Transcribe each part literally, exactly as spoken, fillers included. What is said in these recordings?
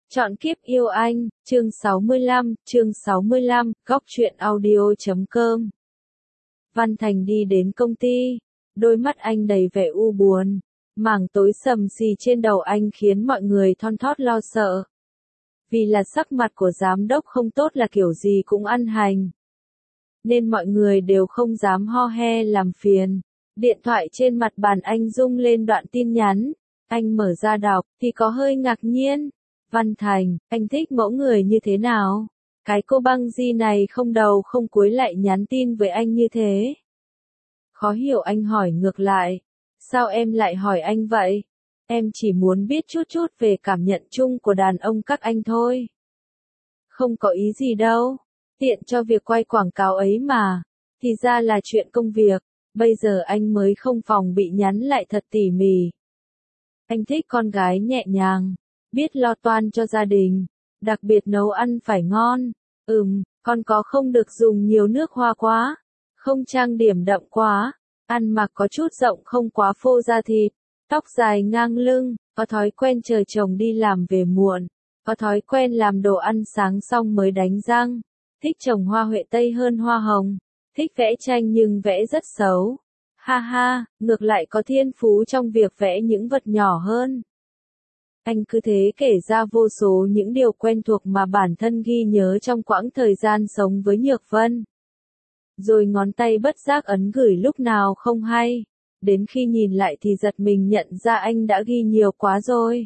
Chọn kiếp yêu anh, chương sáu mươi lăm, chương sáu mươi lăm, góc truyện audio chấm com. Văn Thành đi đến công ty, đôi mắt anh đầy vẻ u buồn, mảng tối sầm xì trên đầu anh khiến mọi người thon thót lo sợ. Vì là sắc mặt của giám đốc không tốt là kiểu gì cũng ăn hành, nên mọi người đều không dám ho he làm phiền. Điện thoại trên mặt bàn anh rung lên đoạn tin nhắn, anh mở ra đọc thì có hơi ngạc nhiên. Văn Thành, anh thích mẫu người như thế nào? Cái cô băng di này không đầu không cuối lại nhắn tin với anh như thế. Khó hiểu anh hỏi ngược lại. Sao em lại hỏi anh vậy? Em chỉ muốn biết chút chút về cảm nhận chung của đàn ông các anh thôi. Không có ý gì đâu. Tiện cho việc quay quảng cáo ấy mà. Thì ra là chuyện công việc. Bây giờ anh mới không phòng bị nhắn lại thật tỉ mỉ. Anh thích con gái nhẹ nhàng, biết lo toan cho gia đình, đặc biệt nấu ăn phải ngon. Ừm, con có không được dùng nhiều nước hoa quá, không trang điểm đậm quá, ăn mặc có chút rộng không quá phô da thịt, tóc dài ngang lưng, có thói quen chờ chồng đi làm về muộn, có thói quen làm đồ ăn sáng xong mới đánh răng, thích trồng hoa huệ tây hơn hoa hồng, thích vẽ tranh nhưng vẽ rất xấu. Ha ha, ngược lại có thiên phú trong việc vẽ những vật nhỏ hơn. Anh cứ thế kể ra vô số những điều quen thuộc mà bản thân ghi nhớ trong quãng thời gian sống với Nhược Vân. Rồi ngón tay bất giác ấn gửi lúc nào không hay. Đến khi nhìn lại thì giật mình nhận ra anh đã ghi nhiều quá rồi.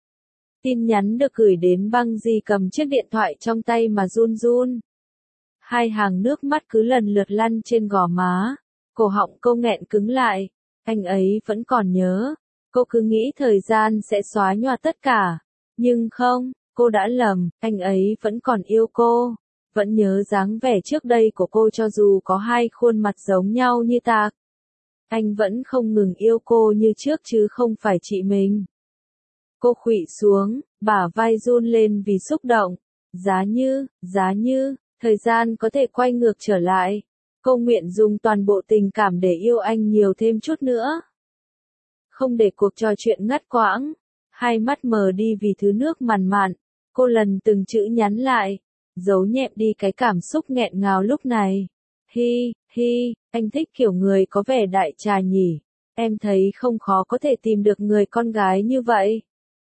Tin nhắn được gửi đến băng di cầm chiếc điện thoại trong tay mà run run. Hai hàng nước mắt cứ lần lượt lăn trên gò má. Cổ họng cô nghẹn cứng lại. Anh ấy vẫn còn nhớ. Cô cứ nghĩ thời gian sẽ xóa nhòa tất cả. Nhưng không, cô đã lầm, anh ấy vẫn còn yêu cô. Vẫn nhớ dáng vẻ trước đây của cô cho dù có hai khuôn mặt giống nhau như tạc. Anh vẫn không ngừng yêu cô như trước chứ không phải chị mình. Cô khuỵu xuống, bả vai run lên vì xúc động. Giá như, giá như, thời gian có thể quay ngược trở lại. Cô nguyện dùng toàn bộ tình cảm để yêu anh nhiều thêm chút nữa. Không để cuộc trò chuyện ngắt quãng, hai mắt mờ đi vì thứ nước màn mạn, cô lần từng chữ nhắn lại, giấu nhẹm đi cái cảm xúc nghẹn ngào lúc này. Hi, hi, anh thích kiểu người có vẻ đại trà nhỉ, em thấy không khó có thể tìm được người con gái như vậy.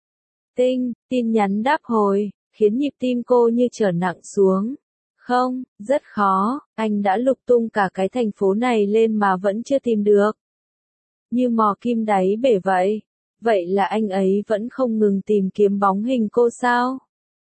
Tinh, tin nhắn đáp hồi, khiến nhịp tim cô như trở nặng xuống. Không, rất khó, anh đã lục tung cả cái thành phố này lên mà vẫn chưa tìm được. Như mò kim đáy bể vậy. Vậy là anh ấy vẫn không ngừng tìm kiếm bóng hình cô sao?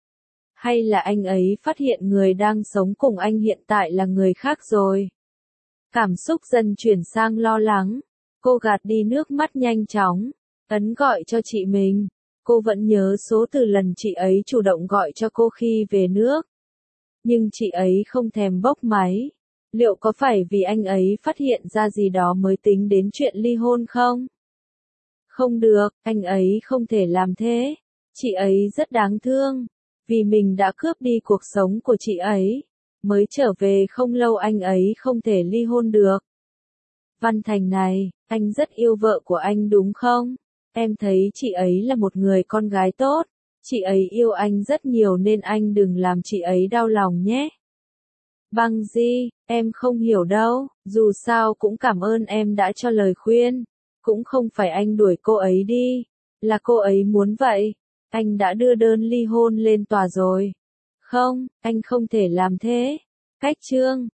Hay là anh ấy phát hiện người đang sống cùng anh hiện tại là người khác rồi? Cảm xúc dần chuyển sang lo lắng. Cô gạt đi nước mắt nhanh chóng. Ấn gọi cho chị mình. Cô vẫn nhớ số từ lần chị ấy chủ động gọi cho cô khi về nước. Nhưng chị ấy không thèm bốc máy. Liệu có phải vì anh ấy phát hiện ra gì đó mới tính đến chuyện ly hôn không? Không được, anh ấy không thể làm thế. Chị ấy rất đáng thương. Vì mình đã cướp đi cuộc sống của chị ấy. Mới trở về không lâu anh ấy không thể ly hôn được. Văn Thành này, anh rất yêu vợ của anh đúng không? Em thấy chị ấy là một người con gái tốt. Chị ấy yêu anh rất nhiều nên anh đừng làm chị ấy đau lòng nhé. Băng di, em không hiểu đâu, dù sao cũng cảm ơn em đã cho lời khuyên. Cũng không phải anh đuổi cô ấy đi, là cô ấy muốn vậy. Anh đã đưa đơn ly hôn lên tòa rồi. Không, anh không thể làm thế. Cách chương,